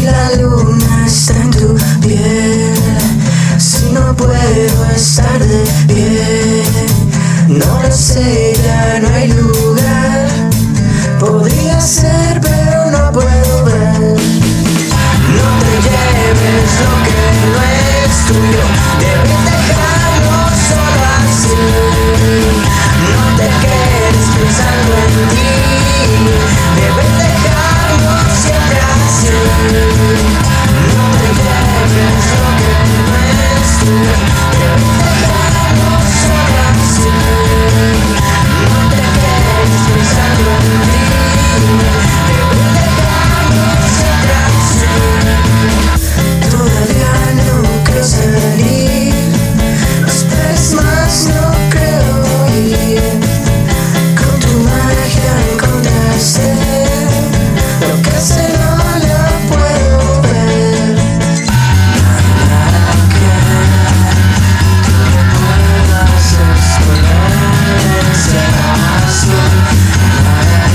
la luna está en tu piel, si no puedo estar de pie, no lo sé, ya no hay lugar. Podría ser, pero no puedo ver. No te lleves lo que no es tuyo, debes dejarlo solo así. No te quedes pensando en ti, debes dejarlo siempre así. No te lleves lo que no es tuyo, debes dejarlo solo así. No te quedes pensando en ti, debes dejarlo siempre así. Todavía no creo salir, no esperes más, no creo ir. Con tu magia encontraste lo que sé, no lo puedo ver. Nada que tú puedas esconder ese azul. Nada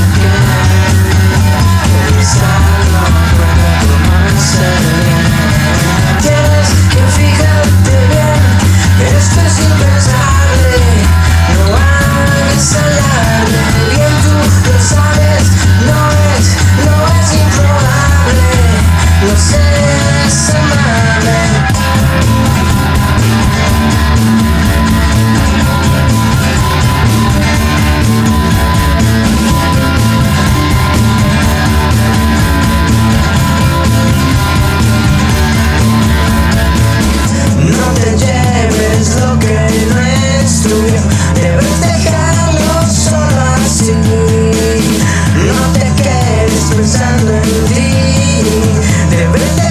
que pensarlo puedo más bien. Tienes que fijarte bien, esto es impensable, no hagas alarde, bien tú lo sabes, no es improbable, no seas amable. No te lleves lo que no es tuyo, debes dejarlo solo así. No te quedes pensando en ti, debes